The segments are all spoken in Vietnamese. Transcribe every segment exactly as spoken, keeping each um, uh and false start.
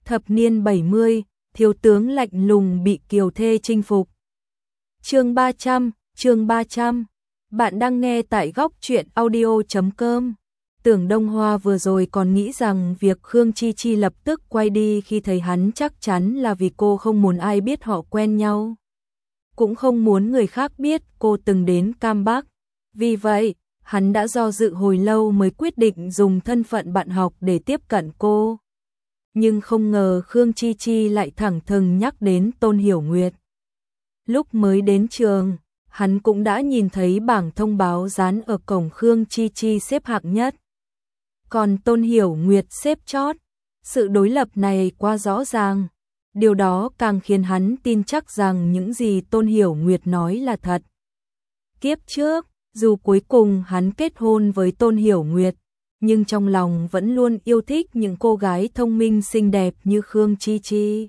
Thập niên bảy mươi, thiếu tướng lạnh lùng bị kiều thê chinh phục. Chương ba trăm, chương ba trăm. Bạn đang nghe tại góc truyện audio chấm com. Tưởng Đông Hoa vừa rồi còn nghĩ rằng việc Khương Chi Chi lập tức quay đi khi thấy hắn chắc chắn là vì cô không muốn ai biết họ quen nhau. Cũng không muốn người khác biết cô từng đến Cam Bắc. Vì vậy, hắn đã do dự hồi lâu mới quyết định dùng thân phận bạn học để tiếp cận cô. Nhưng không ngờ Khương Chi Chi lại thẳng thừng nhắc đến Tôn Hiểu Nguyệt. Lúc mới đến trường, hắn cũng đã nhìn thấy bảng thông báo dán ở cổng Khương Chi Chi xếp hạng nhất. Còn Tôn Hiểu Nguyệt xếp chót, sự đối lập này quá rõ ràng. Điều đó càng khiến hắn tin chắc rằng những gì Tôn Hiểu Nguyệt nói là thật. Kiếp trước, dù cuối cùng hắn kết hôn với Tôn Hiểu Nguyệt, nhưng trong lòng vẫn luôn yêu thích những cô gái thông minh xinh đẹp như Khương Chi Chi.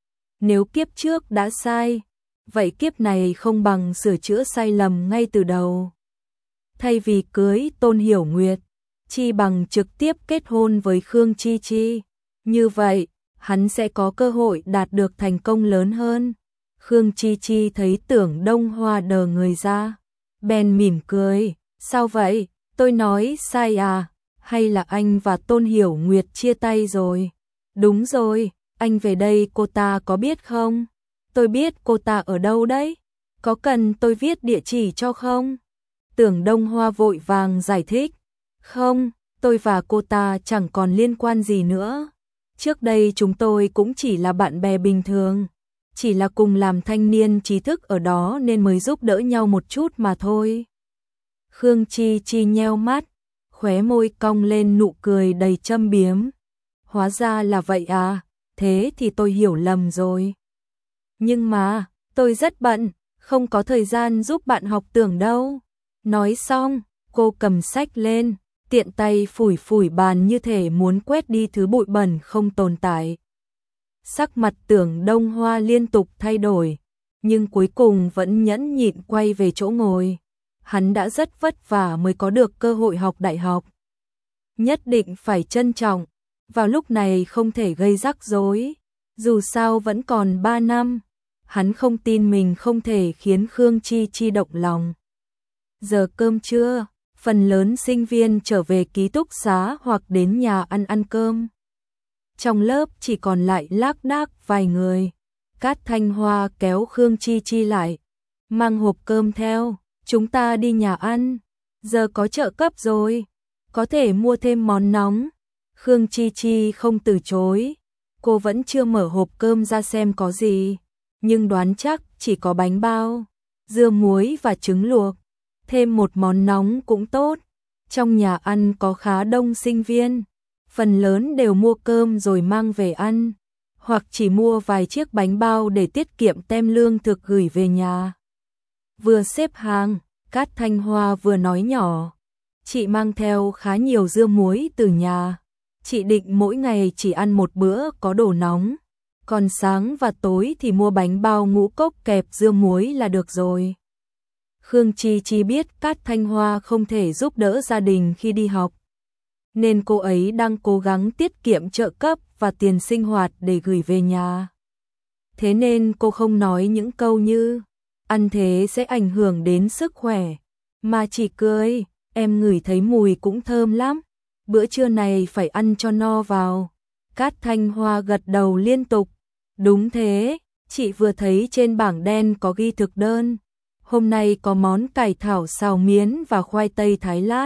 Nếu kiếp trước đã sai, vậy kiếp này không bằng sửa chữa sai lầm ngay từ đầu. Thay vì cưới Tôn Hiểu Nguyệt, chi bằng trực tiếp kết hôn với Khương Chi Chi. Như vậy, hắn sẽ có cơ hội đạt được thành công lớn hơn. Khương Chi Chi thấy Tưởng Đông Hoa đờ người ra, bèn mỉm cười. Sao vậy? Tôi nói sai à? Hay là anh và Tôn Hiểu Nguyệt chia tay rồi? Đúng rồi, anh về đây cô ta có biết không? Tôi biết cô ta ở đâu đấy? Có cần tôi viết địa chỉ cho không? Tưởng Đông Hoa vội vàng giải thích. Không, tôi và cô ta chẳng còn liên quan gì nữa. Trước đây chúng tôi cũng chỉ là bạn bè bình thường. Chỉ là cùng làm thanh niên trí thức ở đó nên mới giúp đỡ nhau một chút mà thôi. Khương Chi Chi nheo mắt, khóe môi cong lên nụ cười đầy châm biếm. Hóa ra là vậy à, thế thì tôi hiểu lầm rồi. Nhưng mà, tôi rất bận, không có thời gian giúp bạn học Tưởng đâu. Nói xong, cô cầm sách lên, tiện tay phủi phủi bàn như thể muốn quét đi thứ bụi bẩn không tồn tại. Sắc mặt Tưởng Đông Hoa liên tục thay đổi, nhưng cuối cùng vẫn nhẫn nhịn quay về chỗ ngồi. Hắn đã rất vất vả mới có được cơ hội học đại học. Nhất định phải trân trọng, vào lúc này không thể gây rắc rối. Dù sao vẫn còn ba năm, hắn không tin mình không thể khiến Khương Chi Chi động lòng. Giờ cơm trưa, phần lớn sinh viên trở về ký túc xá hoặc đến nhà ăn ăn cơm. Trong lớp chỉ còn lại lác đác vài người. Cát Thanh Hoa kéo Khương Chi Chi lại, mang hộp cơm theo, chúng ta đi nhà ăn, giờ có trợ cấp rồi, có thể mua thêm món nóng. Khương Chi Chi không từ chối, cô vẫn chưa mở hộp cơm ra xem có gì, nhưng đoán chắc chỉ có bánh bao, dưa muối và trứng luộc, thêm một món nóng cũng tốt. Trong nhà ăn có khá đông sinh viên, phần lớn đều mua cơm rồi mang về ăn, hoặc chỉ mua vài chiếc bánh bao để tiết kiệm tem lương thực gửi về nhà. Vừa xếp hàng, Cát Thanh Hoa vừa nói nhỏ, chị mang theo khá nhiều dưa muối từ nhà, chị định mỗi ngày chỉ ăn một bữa có đồ nóng, còn sáng và tối thì mua bánh bao ngũ cốc kẹp dưa muối là được rồi. Khương Chi Chi biết Cát Thanh Hoa không thể giúp đỡ gia đình khi đi học, nên cô ấy đang cố gắng tiết kiệm trợ cấp và tiền sinh hoạt để gửi về nhà. Thế nên cô không nói những câu như ăn thế sẽ ảnh hưởng đến sức khỏe, mà chỉ cười, em ngửi thấy mùi cũng thơm lắm, bữa trưa này phải ăn cho no vào. Cát Thanh Hoa gật đầu liên tục, đúng thế, chị vừa thấy trên bảng đen có ghi thực đơn, hôm nay có món cải thảo xào miến và khoai tây thái lát.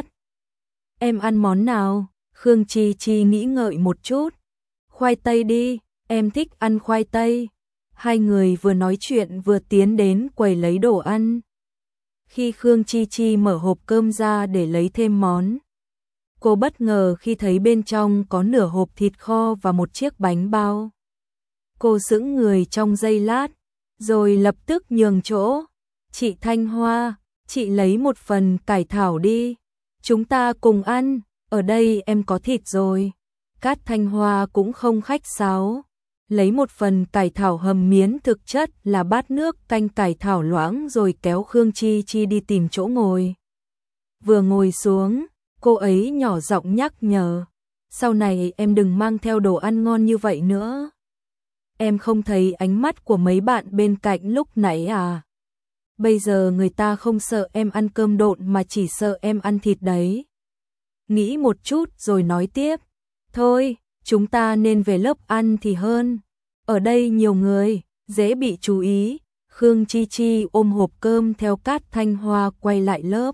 Em ăn món nào? Khương Chi Chi nghĩ ngợi một chút. Khoai tây đi, em thích ăn khoai tây. Hai người vừa nói chuyện vừa tiến đến quầy lấy đồ ăn. Khi Khương Chi Chi mở hộp cơm ra để lấy thêm món, cô bất ngờ khi thấy bên trong có nửa hộp thịt kho và một chiếc bánh bao. Cô sững người trong giây lát, rồi lập tức nhường chỗ. Chị Thanh Hoa, chị lấy một phần cải thảo đi, chúng ta cùng ăn, ở đây em có thịt rồi. Cát Thanh Hoa cũng không khách sáo, lấy một phần cải thảo hầm miến thực chất là bát nước canh cải thảo loãng rồi kéo Khương Chi Chi đi tìm chỗ ngồi. Vừa ngồi xuống, cô ấy nhỏ giọng nhắc nhở, sau này em đừng mang theo đồ ăn ngon như vậy nữa. em không thấy ánh mắt của mấy bạn bên cạnh lúc nãy à? Bây giờ người ta không sợ em ăn cơm độn mà chỉ sợ em ăn thịt đấy. Nghĩ một chút rồi nói tiếp, thôi, chúng ta nên về lớp ăn thì hơn. Ở đây nhiều người, dễ bị chú ý. Khương Chi Chi ôm hộp cơm theo Cát Thanh Hoa quay lại lớp.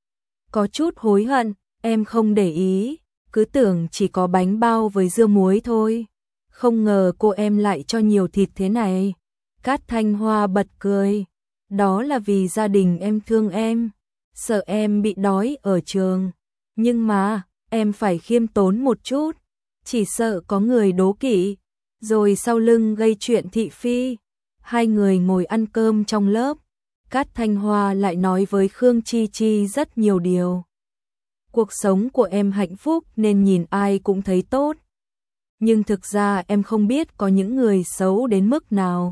Có chút hối hận, em không để ý, cứ tưởng chỉ có bánh bao với dưa muối thôi. Không ngờ cô em lại cho nhiều thịt thế này. Cát Thanh Hoa bật cười. Đó là vì gia đình em thương em, sợ em bị đói ở trường. Nhưng mà, em phải khiêm tốn một chút, chỉ sợ có người đố kỵ, rồi sau lưng gây chuyện thị phi. Hai người ngồi ăn cơm trong lớp, Cát Thanh Hoa lại nói với Khương Chi Chi rất nhiều điều. Cuộc sống của em hạnh phúc nên nhìn ai cũng thấy tốt. Nhưng thực ra em không biết có những người xấu đến mức nào.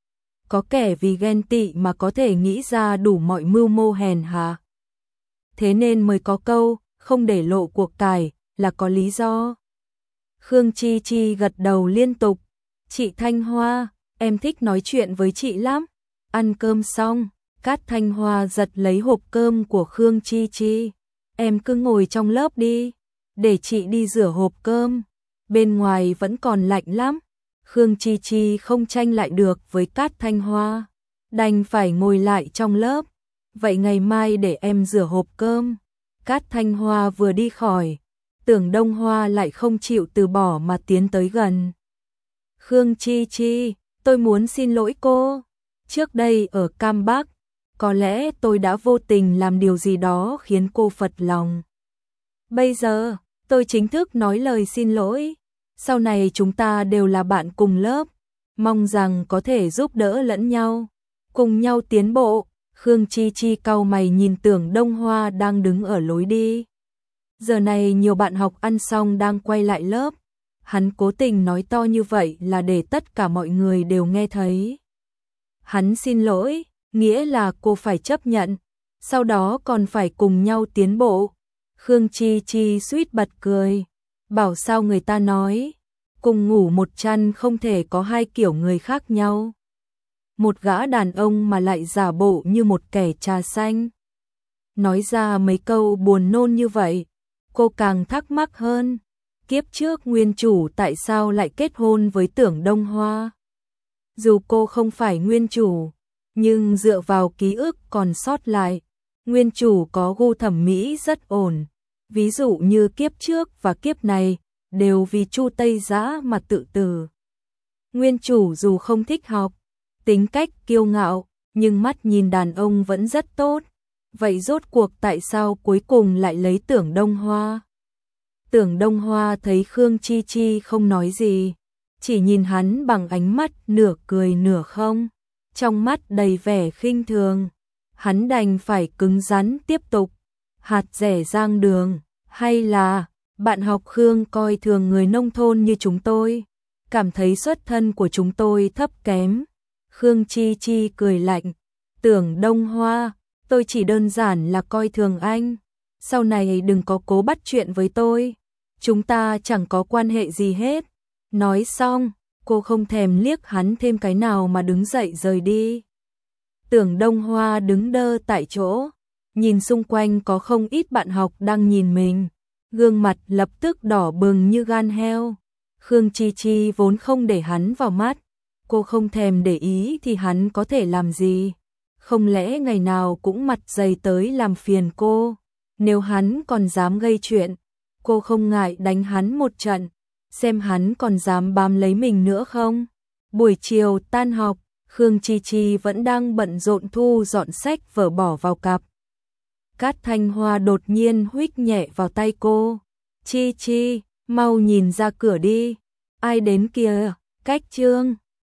Có kẻ vì ghen tị mà có thể nghĩ ra đủ mọi mưu mô hèn hạ. Thế nên mới có câu, không để lộ cuộc cải, là có lý do. Khương Chi Chi gật đầu liên tục. Chị Thanh Hoa, em thích nói chuyện với chị lắm. Ăn cơm xong, Cát Thanh Hoa giật lấy hộp cơm của Khương Chi Chi. Em cứ ngồi trong lớp đi, để chị đi rửa hộp cơm. Bên ngoài vẫn còn lạnh lắm. Khương Chi Chi không tranh lại được với Cát Thanh Hoa, đành phải ngồi lại trong lớp. Vậy ngày mai để em rửa hộp cơm. Cát Thanh Hoa vừa đi khỏi, Tưởng Đông Hoa lại không chịu từ bỏ mà tiến tới gần. Khương Chi Chi, tôi muốn xin lỗi cô. Trước đây ở Cam Bắc, có lẽ tôi đã vô tình làm điều gì đó khiến cô phật lòng. Bây giờ, tôi chính thức nói lời xin lỗi. Sau này chúng ta đều là bạn cùng lớp, mong rằng có thể giúp đỡ lẫn nhau, cùng nhau tiến bộ. Khương Chi Chi cau mày nhìn Tưởng Đông Hoa đang đứng ở lối đi. Giờ này nhiều bạn học ăn xong đang quay lại lớp. Hắn cố tình nói to như vậy là để tất cả mọi người đều nghe thấy. Hắn xin lỗi, nghĩa là cô phải chấp nhận, sau đó còn phải cùng nhau tiến bộ. Khương Chi Chi suýt bật cười. Bảo sao người ta nói, cùng ngủ một chăn không thể có hai kiểu người khác nhau. Một gã đàn ông mà lại giả bộ như một kẻ trà xanh. Nói ra mấy câu buồn nôn như vậy, cô càng thắc mắc hơn. Kiếp trước nguyên chủ tại sao lại kết hôn với Tưởng Đông Hoa? Dù cô không phải nguyên chủ, nhưng dựa vào ký ức còn sót lại, nguyên chủ có gu thẩm mỹ rất ổn. Ví dụ như kiếp trước và kiếp này, đều vì Chu Tây Giã mà tự tử. Nguyên chủ dù không thích học, tính cách kiêu ngạo, nhưng mắt nhìn đàn ông vẫn rất tốt. Vậy rốt cuộc tại sao cuối cùng lại lấy Tưởng Đông Hoa? Tưởng Đông Hoa thấy Khương Chi Chi không nói gì, chỉ nhìn hắn bằng ánh mắt nửa cười nửa không, trong mắt đầy vẻ khinh thường. Hắn đành phải cứng rắn tiếp tục. Hạt rẻ rang đường, hay là bạn học Khương coi thường người nông thôn như chúng tôi, cảm thấy xuất thân của chúng tôi thấp kém. Khương Chi Chi cười lạnh. Tưởng Đông Hoa, tôi chỉ đơn giản là coi thường anh. Sau này đừng có cố bắt chuyện với tôi. Chúng ta chẳng có quan hệ gì hết. Nói xong, cô không thèm liếc hắn thêm cái nào mà đứng dậy rời đi. Tưởng Đông Hoa đứng đơ tại chỗ, nhìn xung quanh có không ít bạn học đang nhìn mình, gương mặt lập tức đỏ bừng như gan heo. Khương Chi Chi vốn không để hắn vào mắt, cô không thèm để ý thì hắn có thể làm gì? Không lẽ ngày nào cũng mặt dày tới làm phiền cô? Nếu hắn còn dám gây chuyện, cô không ngại đánh hắn một trận, xem hắn còn dám bám lấy mình nữa không? Buổi chiều tan học, Khương Chi Chi vẫn đang bận rộn thu dọn sách vở bỏ vào cặp. Cát Thanh Hoa đột nhiên huých nhẹ vào tay cô. Chi Chi, mau nhìn ra cửa đi. Ai đến kìa, Cách Trương.